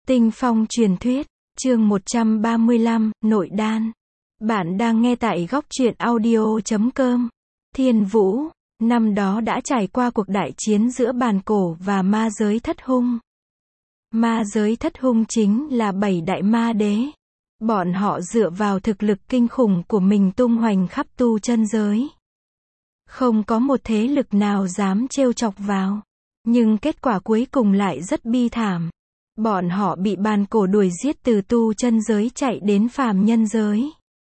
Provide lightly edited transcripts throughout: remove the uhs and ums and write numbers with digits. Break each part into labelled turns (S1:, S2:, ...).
S1: Tinh Phong truyền thuyết, chương 135, Nội đan. Bạn đang nghe tại góc truyện audio.com. Thiên Vũ, năm đó đã trải qua cuộc đại chiến giữa bàn cổ và ma giới thất hung. Ma giới thất hung chính là 7 đại ma đế. Bọn họ dựa vào thực lực kinh khủng của mình tung hoành khắp tu chân giới. Không có một thế lực nào dám trêu chọc vào. Nhưng kết quả cuối cùng lại rất bi thảm. Bọn họ bị bàn cổ đuổi giết từ tu chân giới chạy đến phàm nhân giới.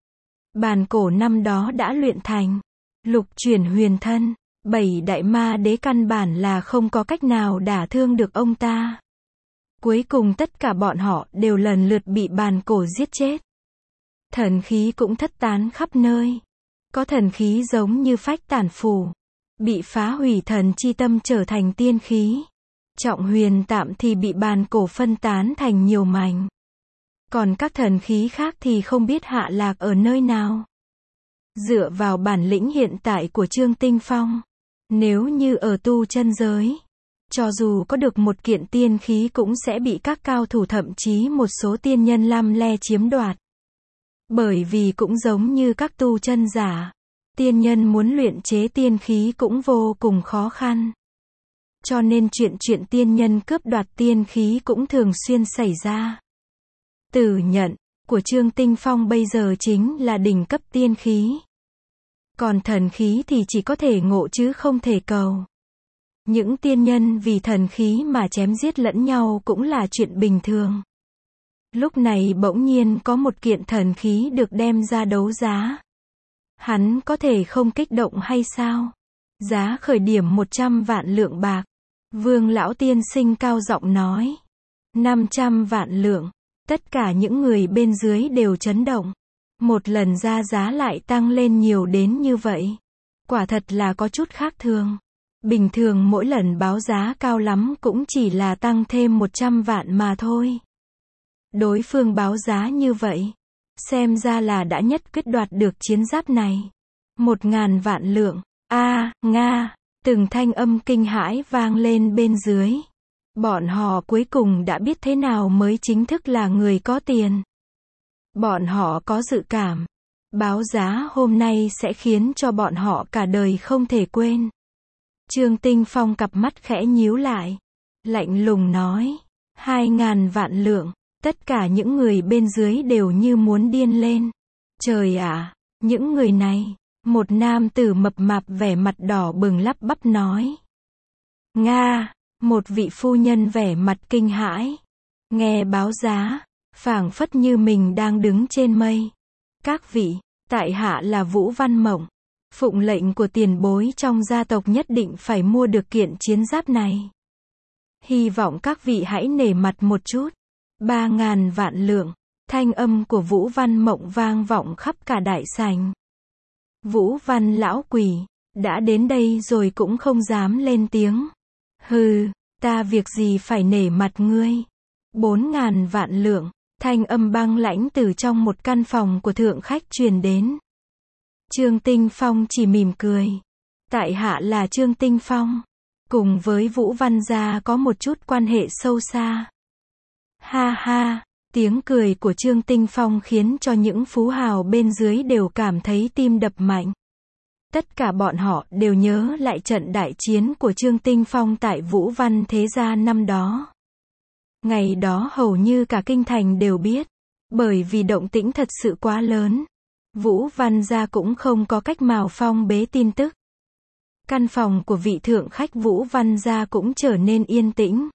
S1: Bàn cổ năm đó đã luyện thành lục chuyển huyền thân, 7 đại ma đế căn bản là không có cách nào đả thương được ông ta. Cuối cùng tất cả bọn họ đều lần lượt bị bàn cổ giết chết. Thần khí cũng thất tán khắp nơi. Có thần khí giống như phách tản phủ, bị phá hủy thần chi tâm trở thành tiên khí. Trọng huyền tạm thì bị bàn cổ phân tán thành nhiều mảnh. Còn các thần khí khác thì không biết hạ lạc ở nơi nào. Dựa vào bản lĩnh hiện tại của Trương Tinh Phong, nếu như ở tu chân giới, cho dù có được một kiện tiên khí cũng sẽ bị các cao thủ thậm chí một số tiên nhân lăm le chiếm đoạt. Bởi vì cũng giống như các tu chân giả, tiên nhân muốn luyện chế tiên khí cũng vô cùng khó khăn. Cho nên chuyện tiên nhân cướp đoạt tiên khí cũng thường xuyên xảy ra. Tử nhận của Trương Tinh Phong bây giờ chính là đỉnh cấp tiên khí. Còn thần khí thì chỉ có thể ngộ chứ không thể cầu. Những tiên nhân vì thần khí mà chém giết lẫn nhau cũng là chuyện bình thường. Lúc này bỗng nhiên có một kiện thần khí được đem ra đấu giá. Hắn có thể không kích động hay sao? Giá khởi điểm 100 vạn lượng bạc. Vương lão tiên sinh cao giọng nói. 500 vạn lượng. Tất cả những người bên dưới đều chấn động. Một lần ra giá lại tăng lên nhiều đến như vậy. Quả thật là có chút khác thường. Bình thường mỗi lần báo giá cao lắm cũng chỉ là tăng thêm 100 vạn mà thôi. Đối phương báo giá như vậy, xem ra là đã nhất quyết đoạt được chiến giáp này. 1000 vạn lượng. Nga. Từng thanh âm kinh hãi vang lên bên dưới. Bọn họ cuối cùng đã biết thế nào mới chính thức là người có tiền. Bọn họ có dự cảm. Báo giá hôm nay sẽ khiến cho bọn họ cả đời không thể quên. Trương Tinh Phong cặp mắt khẽ nhíu lại. Lạnh lùng nói. 2000 vạn lượng. Tất cả những người bên dưới đều như muốn điên lên. Trời ạ, những người này. Một nam tử mập mạp vẻ mặt đỏ bừng lắp bắp nói. Nga, một vị phu nhân vẻ mặt kinh hãi. Nghe báo giá, phảng phất như mình đang đứng trên mây. Các vị, tại hạ là Vũ Văn Mộng. Phụng lệnh của tiền bối trong gia tộc nhất định phải mua được kiện chiến giáp này. Hy vọng các vị hãy nể mặt một chút. 3000 vạn lượng. Thanh âm của Vũ Văn Mộng vang vọng khắp cả đại sảnh. Vũ Văn lão quỷ, đã đến đây rồi cũng không dám lên tiếng. Hừ, ta việc gì phải nể mặt ngươi. 4000 vạn lượng, thanh âm băng lãnh từ trong một căn phòng của thượng khách truyền đến. Trương Tinh Phong chỉ mỉm cười. Tại hạ là Trương Tinh Phong, cùng với Vũ Văn gia có một chút quan hệ sâu xa. Ha ha. Tiếng cười của Trương Tinh Phong khiến cho những phú hào bên dưới đều cảm thấy tim đập mạnh. Tất cả bọn họ đều nhớ lại trận đại chiến của Trương Tinh Phong tại Vũ Văn Thế Gia năm đó. Ngày đó hầu như cả kinh thành đều biết. Bởi vì động tĩnh thật sự quá lớn. Vũ Văn Gia cũng không có cách nào phong bế tin tức. Căn phòng của vị thượng khách Vũ Văn Gia cũng trở nên yên tĩnh.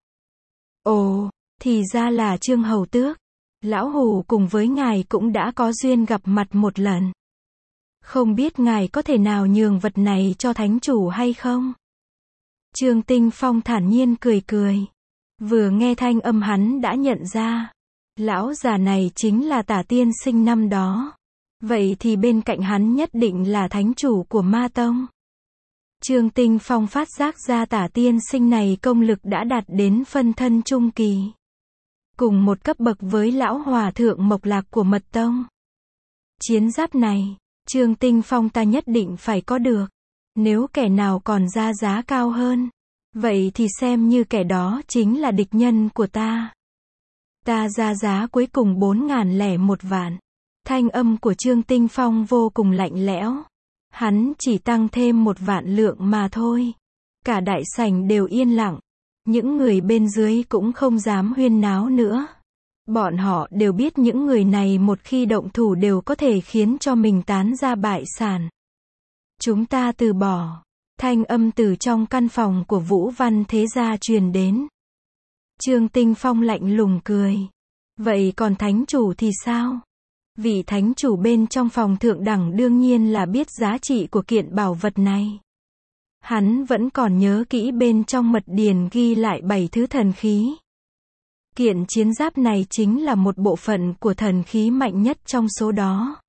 S1: Ồ, thì ra là Trương Hầu Tước. Lão Hù cùng với ngài cũng đã có duyên gặp mặt một lần. Không biết ngài có thể nào nhường vật này cho thánh chủ hay không? Trương Tinh Phong thản nhiên cười cười. Vừa nghe thanh âm hắn đã nhận ra. Lão già này chính là Tả tiên sinh năm đó. Vậy thì bên cạnh hắn nhất định là thánh chủ của Ma Tông. Trương Tinh Phong phát giác ra Tả tiên sinh này công lực đã đạt đến phân thân trung kỳ. Cùng một cấp bậc với lão hòa thượng Mộc Lạc của Mật Tông. Chiến giáp này, Trương Tinh Phong ta nhất định phải có được. Nếu kẻ nào còn ra giá cao hơn, vậy thì xem như kẻ đó chính là địch nhân của ta. Ta ra giá cuối cùng 4.001 vạn. Thanh âm của Trương Tinh Phong vô cùng lạnh lẽo. Hắn chỉ tăng thêm 1 vạn lượng mà thôi. Cả đại sảnh đều yên lặng. Những người bên dưới cũng không dám huyên náo nữa. Bọn họ đều biết những người này một khi động thủ đều có thể khiến cho mình tán ra bại sản. Chúng ta từ bỏ. Thanh âm từ trong căn phòng của Vũ Văn Thế Gia truyền đến. Trương Tinh Phong lạnh lùng cười. Vậy còn thánh chủ thì sao? Vị thánh chủ bên trong phòng thượng đẳng đương nhiên là biết giá trị của kiện bảo vật này. Hắn vẫn còn nhớ kỹ bên trong mật điển ghi lại 7 thứ thần khí. Kiện chiến giáp này chính là một bộ phận của thần khí mạnh nhất trong số đó.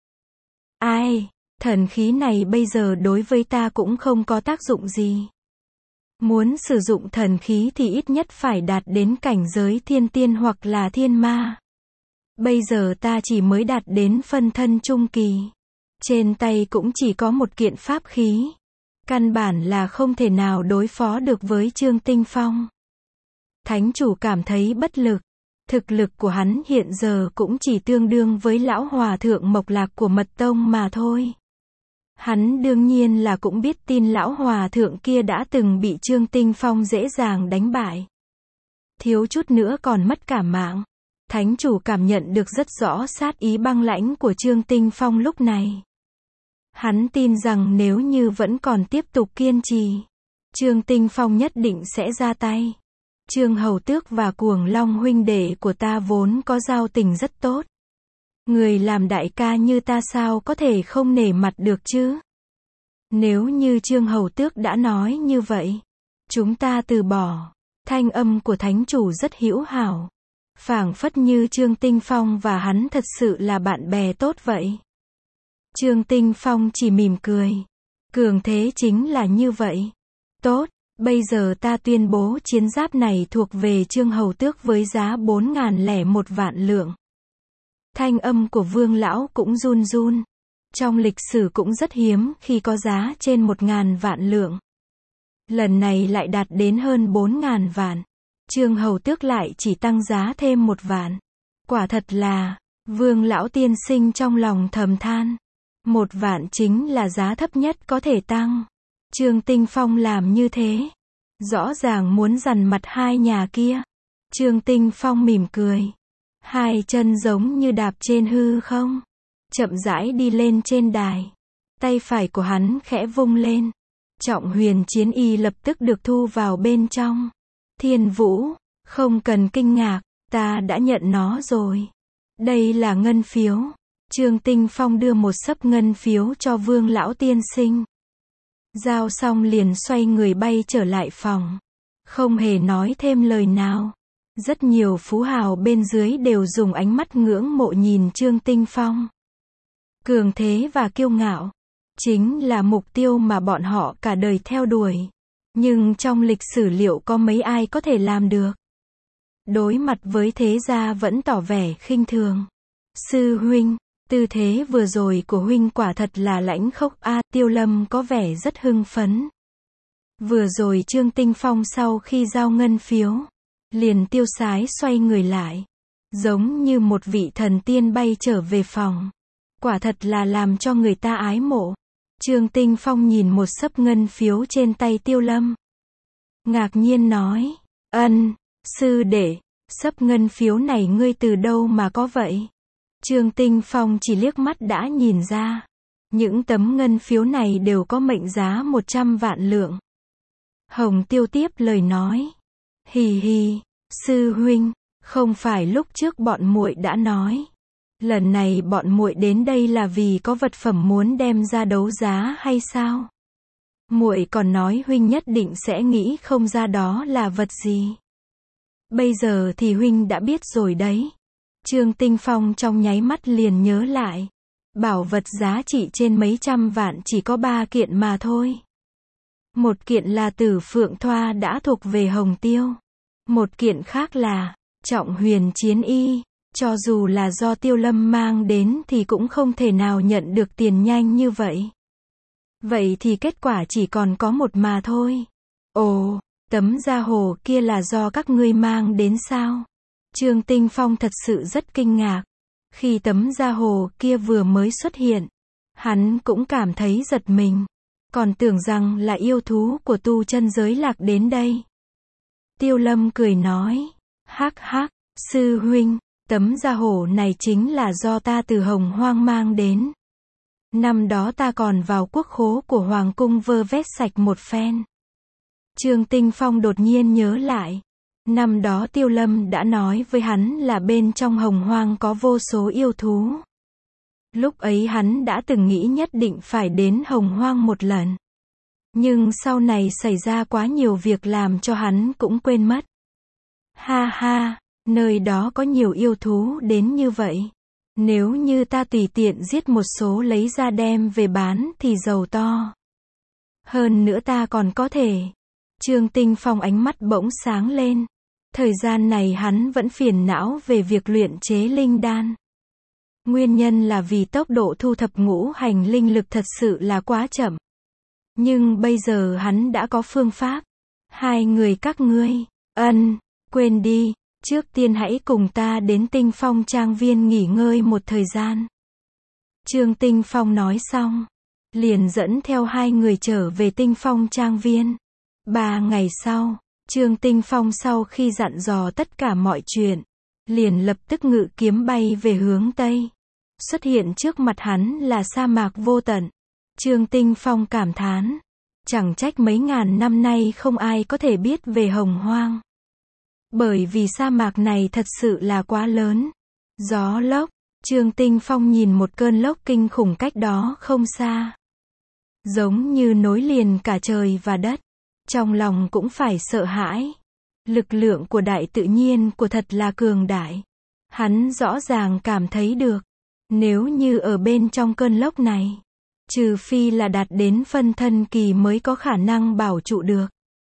S1: Ai, thần khí này bây giờ đối với ta cũng không có tác dụng gì. Muốn sử dụng thần khí thì ít nhất phải đạt đến cảnh giới thiên tiên hoặc là thiên ma. Bây giờ ta chỉ mới đạt đến phân thân trung kỳ. Trên tay cũng chỉ có một kiện pháp khí. Căn bản là không thể nào đối phó được với Trương Tinh Phong. Thánh chủ cảm thấy bất lực. Thực lực của hắn hiện giờ cũng chỉ tương đương với lão hòa thượng Mộc Lạc của Mật Tông mà thôi. Hắn đương nhiên là cũng biết tin lão hòa thượng kia đã từng bị Trương Tinh Phong dễ dàng đánh bại. Thiếu chút nữa còn mất cả mạng. Thánh chủ cảm nhận được rất rõ sát ý băng lãnh của Trương Tinh Phong lúc này. Hắn tin rằng nếu như vẫn còn tiếp tục kiên trì, Trương Tinh Phong nhất định sẽ ra tay. Trương Hầu Tước và Cuồng Long huynh đệ của ta vốn có giao tình rất tốt. Người làm đại ca như ta sao có thể không nể mặt được chứ? Nếu như Trương Hầu Tước đã nói như vậy, chúng ta từ bỏ. Thanh âm của thánh chủ rất hữu hảo. Phảng phất như Trương Tinh Phong và hắn thật sự là bạn bè tốt vậy. Trương Tinh Phong chỉ mỉm cười. Cường thế chính là như vậy. Tốt, bây giờ ta tuyên bố chiến giáp này thuộc về Trương Hầu Tước với giá 4.001 vạn lượng. Thanh âm của Vương lão cũng run run. Trong lịch sử cũng rất hiếm khi có giá trên 1.000 vạn lượng. Lần này lại đạt đến hơn 4.000 vạn. Trương Hầu Tước lại chỉ tăng giá thêm 1 vạn. Quả thật là, Vương lão tiên sinh trong lòng thầm than. 1 vạn chính là giá thấp nhất có thể tăng. Trương Tinh Phong làm như thế, rõ ràng muốn dằn mặt hai nhà kia. Trương Tinh Phong mỉm cười. Hai chân giống như đạp trên hư không. Chậm rãi đi lên trên đài. Tay phải của hắn khẽ vung lên. Trọng huyền chiến y lập tức được thu vào bên trong. Thiên Vũ, không cần kinh ngạc, ta đã nhận nó rồi. Đây là ngân phiếu. Trương Tinh Phong đưa một xấp ngân phiếu cho Vương lão tiên sinh. Giao xong liền xoay người bay trở lại phòng. Không hề nói thêm lời nào. Rất nhiều phú hào bên dưới đều dùng ánh mắt ngưỡng mộ nhìn Trương Tinh Phong. Cường thế và kiêu ngạo, chính là mục tiêu mà bọn họ cả đời theo đuổi. Nhưng trong lịch sử liệu có mấy ai có thể làm được? Đối mặt với thế gia vẫn tỏ vẻ khinh thường. Sư huynh, tư thế vừa rồi của huynh quả thật là lãnh khốc a. Tiêu Lâm có vẻ rất hưng phấn. Vừa rồi Trương Tinh Phong sau khi giao ngân phiếu, liền tiêu sái xoay người lại, giống như một vị thần tiên bay trở về phòng. Quả thật là làm cho người ta ái mộ. Trương Tinh Phong nhìn một xấp ngân phiếu trên tay Tiêu Lâm. Ngạc nhiên nói, sư đệ, xấp ngân phiếu này ngươi từ đâu mà có vậy? Trương Tinh Phong chỉ liếc mắt đã nhìn ra. Những tấm ngân phiếu này đều có mệnh giá 100 vạn lượng. Hồng Tiêu tiếp lời nói. Hì hì, sư huynh, không phải lúc trước bọn muội đã nói. Lần này bọn muội đến đây là vì có vật phẩm muốn đem ra đấu giá hay sao? Muội còn nói huynh nhất định sẽ nghĩ không ra đó là vật gì. Bây giờ thì huynh đã biết rồi đấy. Trương Tinh Phong trong nháy mắt liền nhớ lại. Bảo vật giá trị trên mấy trăm vạn chỉ có 3 kiện mà thôi. Một kiện là Tử Phượng Thoa đã thuộc về Hồng Tiêu. Một kiện khác là Trọng Huyền Chiến Y. Cho dù là do Tiêu Lâm mang đến thì cũng không thể nào nhận được tiền nhanh như vậy. Vậy thì kết quả chỉ còn có một mà thôi. Ồ, tấm da hồ kia là do các ngươi mang đến sao? Trương Tinh Phong thật sự rất kinh ngạc. Khi tấm da hồ kia vừa mới xuất hiện, hắn cũng cảm thấy giật mình. Còn tưởng rằng là yêu thú của tu chân giới lạc đến đây. Tiêu Lâm cười nói, hắc hắc, sư huynh, tấm da hổ này chính là do ta từ Hồng Hoang mang đến. Năm đó ta còn vào quốc khố của Hoàng cung vơ vét sạch một phen. Trương Tinh Phong đột nhiên nhớ lại. Năm đó Tiêu Lâm đã nói với hắn là bên trong Hồng Hoang có vô số yêu thú. Lúc ấy hắn đã từng nghĩ nhất định phải đến Hồng Hoang một lần. Nhưng sau này xảy ra quá nhiều việc làm cho hắn cũng quên mất. Ha ha, nơi đó có nhiều yêu thú đến như vậy. Nếu như ta tùy tiện giết một số lấy ra đem về bán thì giàu to. Hơn nữa ta còn có thể. Trương Tinh Phong ánh mắt bỗng sáng lên. Thời gian này hắn vẫn phiền não về việc luyện chế linh đan. Nguyên nhân là vì tốc độ thu thập ngũ hành linh lực thật sự là quá chậm. Nhưng bây giờ hắn đã có phương pháp. Hai người các ngươi, quên đi, trước tiên hãy cùng ta đến Tinh Phong Trang Viên nghỉ ngơi một thời gian. Trương Tinh Phong nói xong, liền dẫn theo hai người trở về Tinh Phong Trang Viên. 3 ngày sau, Trương Tinh Phong sau khi dặn dò tất cả mọi chuyện, liền lập tức ngự kiếm bay về hướng Tây. Xuất hiện trước mặt hắn là sa mạc vô tận. Trương Tinh Phong cảm thán, chẳng trách mấy ngàn năm nay không ai có thể biết về Hồng Hoang. Bởi vì sa mạc này thật sự là quá lớn. Gió lốc, Trương Tinh Phong nhìn một cơn lốc kinh khủng cách đó không xa. Giống như nối liền cả trời và đất. Trong lòng cũng phải sợ hãi. Lực lượng của đại tự nhiên của thật là cường đại. Hắn rõ ràng cảm thấy được. Nếu như ở bên trong cơn lốc này, trừ phi là đạt đến phân thân kỳ mới có khả năng bảo trụ được.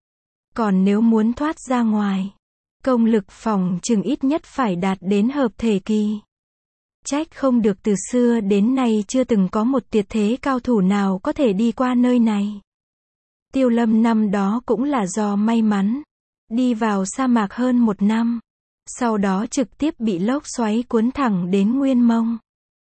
S1: Còn nếu muốn thoát ra ngoài, công lực phòng chừng ít nhất phải đạt đến hợp thể kỳ. Trách không được từ xưa đến nay chưa từng có một tuyệt thế cao thủ nào có thể đi qua nơi này. Tiêu Lâm năm đó cũng là do may mắn, đi vào sa mạc hơn 1 năm, sau đó trực tiếp bị lốc xoáy cuốn thẳng đến Nguyên Mông.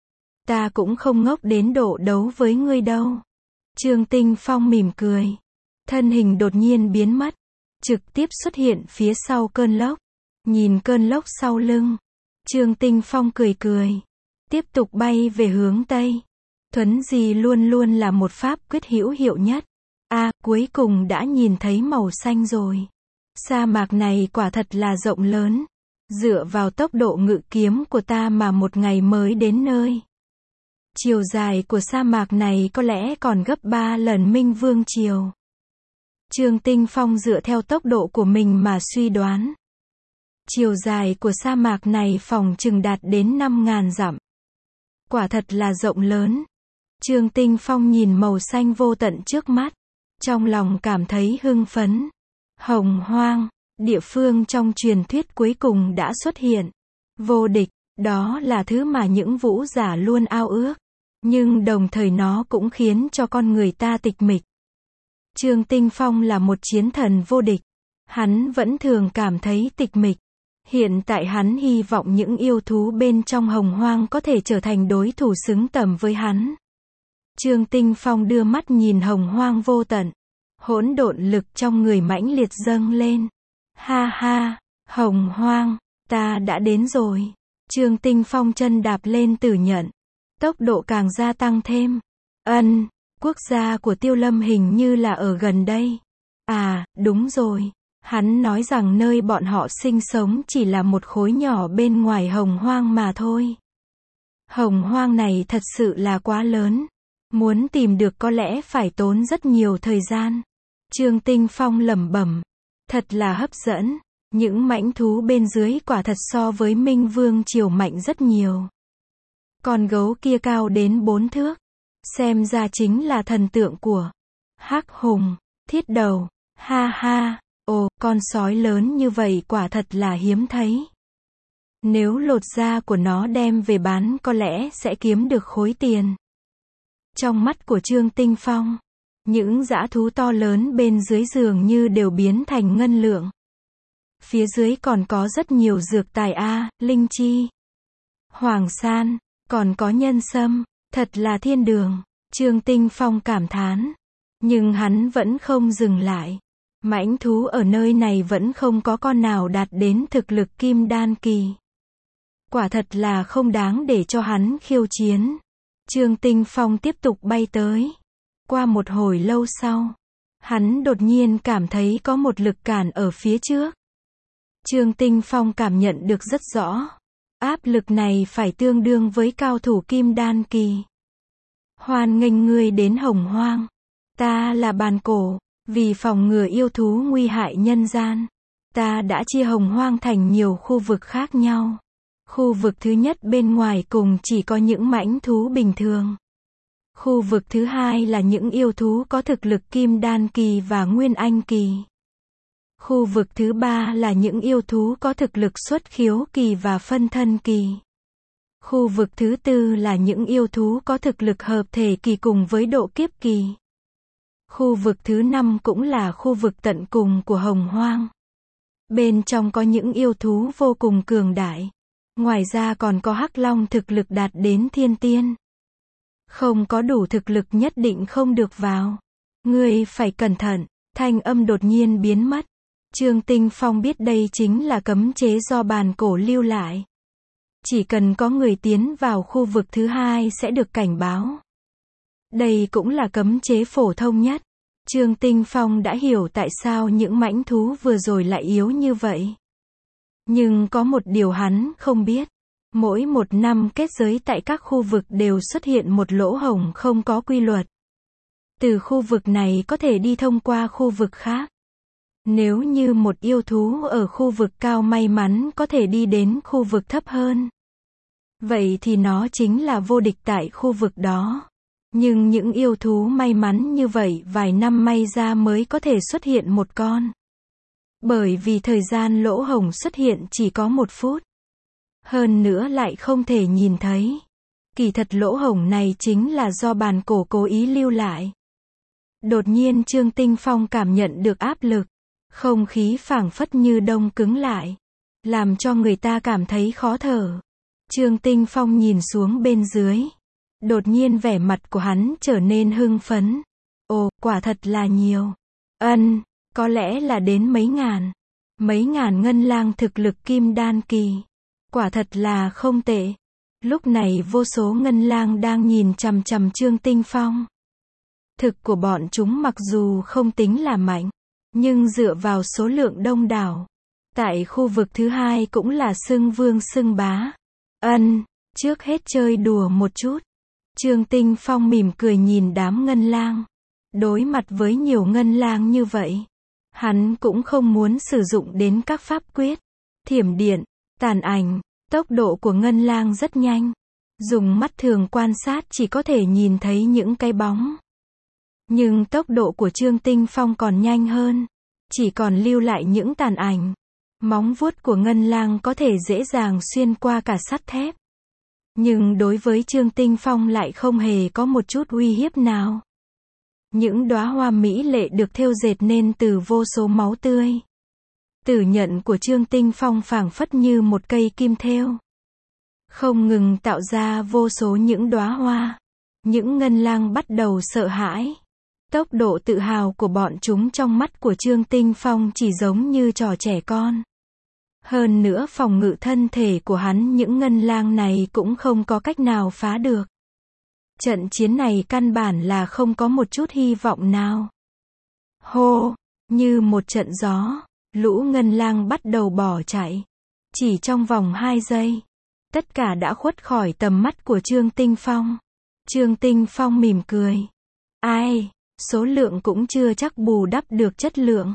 S1: Ta cũng không ngốc đến độ đấu với ngươi đâu. Trương Tinh Phong mỉm cười, thân hình đột nhiên biến mất, trực tiếp xuất hiện phía sau cơn lốc. Nhìn cơn lốc sau lưng, Trương Tinh Phong cười cười, tiếp tục bay về hướng Tây. Thuấn di luôn luôn là một pháp quyết hữu hiệu nhất. Cuối cùng đã nhìn thấy màu xanh rồi. Sa mạc này quả thật là rộng lớn. Dựa vào tốc độ ngự kiếm của ta mà một ngày mới đến nơi. Chiều dài của sa mạc này có lẽ còn gấp 3 lần Minh Vương Triều. Trương Tinh Phong dựa theo tốc độ của mình mà suy đoán. Chiều dài của sa mạc này phòng chừng đạt đến 5.000 dặm. Quả thật là rộng lớn. Trương Tinh Phong nhìn màu xanh vô tận trước mắt. Trong lòng cảm thấy hưng phấn. Hồng Hoang, địa phương trong truyền thuyết cuối cùng đã xuất hiện. Vô địch, đó là thứ mà những vũ giả luôn ao ước. Nhưng đồng thời nó cũng khiến cho con người ta tịch mịch. Trương Tinh Phong là một chiến thần vô địch. Hắn vẫn thường cảm thấy tịch mịch. Hiện tại hắn hy vọng những yêu thú bên trong Hồng Hoang có thể trở thành đối thủ xứng tầm với hắn. Trương Tinh Phong đưa mắt nhìn Hồng Hoang vô tận. Hỗn độn lực trong người mãnh liệt dâng lên. Ha ha, Hồng Hoang, ta đã đến rồi. Trương Tinh Phong chân đạp lên Tử Nhận. Tốc độ càng gia tăng thêm. Quốc gia của Tiêu Lâm hình như là ở gần đây. Đúng rồi. Hắn nói rằng nơi bọn họ sinh sống chỉ là một khối nhỏ bên ngoài Hồng Hoang mà thôi. Hồng Hoang này thật sự là quá lớn. Muốn tìm được có lẽ phải tốn rất nhiều thời gian. Trương Tinh Phong lẩm bẩm. Thật là hấp dẫn. Những mãnh thú bên dưới quả thật so với Minh Vương Triều mạnh rất nhiều. Con gấu kia cao đến 4 thước. Xem ra chính là thần tượng của Hắc Hùng, Thiết Đầu. Ha ha, con sói lớn như vậy quả thật là hiếm thấy. Nếu lột da của nó đem về bán có lẽ sẽ kiếm được khối tiền. Trong mắt của Trương Tinh Phong, những dã thú to lớn bên dưới dường như đều biến thành ngân lượng. Phía dưới còn có rất nhiều dược tài linh chi, hoàng san, còn có nhân sâm, thật là thiên đường. Trương Tinh Phong cảm thán. Nhưng hắn vẫn không dừng lại. Mãnh thú ở nơi này vẫn không có con nào đạt đến thực lực kim đan kỳ. Quả thật là không đáng để cho hắn khiêu chiến. Trương Tinh Phong tiếp tục bay tới. Qua một hồi lâu sau, hắn đột nhiên cảm thấy có một lực cản ở phía trước. Trương Tinh Phong cảm nhận được rất rõ. Áp lực này phải tương đương với cao thủ kim đan kỳ. Hoan nghênh ngươi đến Hồng Hoang. Ta là Bàn Cổ, vì phòng ngừa yêu thú nguy hại nhân gian. Ta đã chia Hồng Hoang thành nhiều khu vực khác nhau. Khu vực thứ nhất bên ngoài cùng chỉ có những mãnh thú bình thường. Khu vực thứ hai là những yêu thú có thực lực kim đan kỳ và nguyên anh kỳ. Khu vực thứ ba là những yêu thú có thực lực xuất khiếu kỳ và phân thân kỳ. Khu vực thứ tư là những yêu thú có thực lực hợp thể kỳ cùng với độ kiếp kỳ. Khu vực thứ năm cũng là khu vực tận cùng của Hồng Hoang. Bên trong có những yêu thú vô cùng cường đại. Ngoài ra còn có Hắc Long thực lực đạt đến thiên tiên. Không có đủ thực lực nhất định không được vào. Ngươi phải cẩn thận. Thanh âm đột nhiên biến mất. Trương Tinh Phong biết đây chính là cấm chế do Bàn Cổ lưu lại. Chỉ cần có người tiến vào khu vực thứ hai sẽ được cảnh báo. Đây cũng là cấm chế phổ thông nhất. Trương Tinh Phong đã hiểu tại sao những mãnh thú vừa rồi lại yếu như vậy. Nhưng có một điều hắn không biết. Mỗi một năm kết giới tại các khu vực đều xuất hiện một lỗ hổng không có quy luật. Từ khu vực này có thể đi thông qua khu vực khác. Nếu như một yêu thú ở khu vực cao may mắn có thể đi đến khu vực thấp hơn. Vậy thì nó chính là vô địch tại khu vực đó. Nhưng những yêu thú may mắn như vậy vài năm may ra mới có thể xuất hiện một con. Bởi vì thời gian lỗ hổng xuất hiện chỉ có 1 phút. Hơn nữa lại không thể nhìn thấy. Kỳ thật lỗ hổng này chính là do Bàn Cổ cố ý lưu lại. Đột nhiên Trương Tinh Phong cảm nhận được áp lực. Không khí phảng phất như đông cứng lại. Làm cho người ta cảm thấy khó thở. Trương Tinh Phong nhìn xuống bên dưới. Đột nhiên vẻ mặt của hắn trở nên hưng phấn. Ồ, quả thật là nhiều. Có lẽ là đến mấy ngàn. Mấy ngàn ngân lang thực lực kim đan kỳ. Quả thật là không tệ. Lúc này vô số ngân lang đang nhìn chằm chằm Trương Tinh Phong. Thực của bọn chúng mặc dù không tính là mạnh. Nhưng dựa vào số lượng đông đảo. Tại khu vực thứ hai cũng là xưng vương xưng bá. Trước hết chơi đùa một chút. Trương Tinh Phong mỉm cười nhìn đám ngân lang. Đối mặt với nhiều ngân lang như vậy. Hắn cũng không muốn sử dụng đến các pháp quyết. Thiểm điện, tàn ảnh. Tốc độ của ngân lang rất nhanh. Dùng mắt thường quan sát chỉ có thể nhìn thấy những cái bóng. Nhưng tốc độ của Trương Tinh Phong còn nhanh hơn. Chỉ còn lưu lại những tàn ảnh. Móng vuốt của ngân lang có thể dễ dàng xuyên qua cả sắt thép. Nhưng đối với Trương Tinh Phong lại không hề có một chút uy hiếp nào. Những đóa hoa mỹ lệ được thêu dệt nên từ vô số máu tươi. Tử nhận của Trương Tinh Phong phảng phất như một cây kim thêu. Không ngừng tạo ra vô số những đóa hoa. Những ngân lang bắt đầu sợ hãi. Tốc độ tự hào của bọn chúng trong mắt của Trương Tinh Phong chỉ giống như trò trẻ con. Hơn nữa phòng ngự thân thể của hắn những ngân lang này cũng không có cách nào phá được. Trận chiến này căn bản là không có một chút hy vọng nào. Hô, như một trận gió, lũ ngân lang bắt đầu bỏ chạy. Chỉ trong vòng 2 giây, tất cả đã khuất khỏi tầm mắt của Trương Tinh Phong. Trương Tinh Phong mỉm cười. Ai, số lượng cũng chưa chắc bù đắp được chất lượng.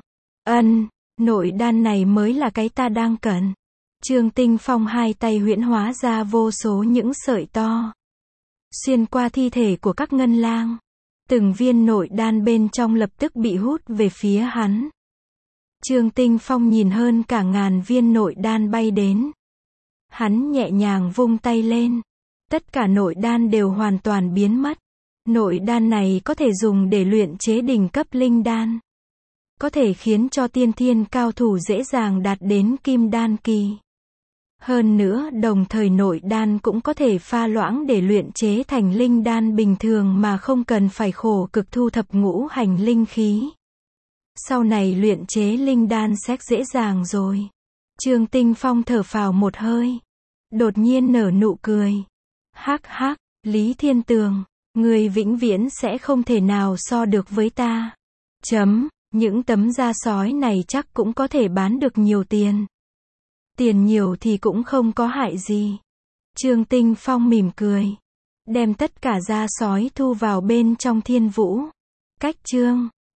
S1: Nội đan này mới là cái ta đang cần. Trương Tinh Phong hai tay huyễn hóa ra vô số những sợi to. Xuyên qua thi thể của các ngân lang. Từng viên nội đan bên trong lập tức bị hút về phía hắn. Trương Tinh Phong nhìn hơn cả ngàn viên nội đan bay đến. Hắn nhẹ nhàng vung tay lên. Tất cả nội đan đều hoàn toàn biến mất. Nội đan này có thể dùng để luyện chế đỉnh cấp linh đan. có thể khiến cho tiên thiên cao thủ dễ dàng đạt đến kim đan kỳ. Hơn nữa, đồng thời nội đan cũng có thể pha loãng để luyện chế thành linh đan bình thường mà không cần phải khổ cực thu thập ngũ hành linh khí. Sau này luyện chế linh đan sẽ dễ dàng rồi. Trương Tinh Phong thở phào một hơi. Đột nhiên nở nụ cười. Hắc hắc, Lý Thiên Tường, người vĩnh viễn sẽ không thể nào so được với ta. Những tấm da sói này chắc cũng có thể bán được nhiều tiền. Tiền nhiều thì cũng không có hại gì. Trương Tinh Phong mỉm cười. Đem tất cả da sói thu vào bên trong Thiên Vũ. Cách chương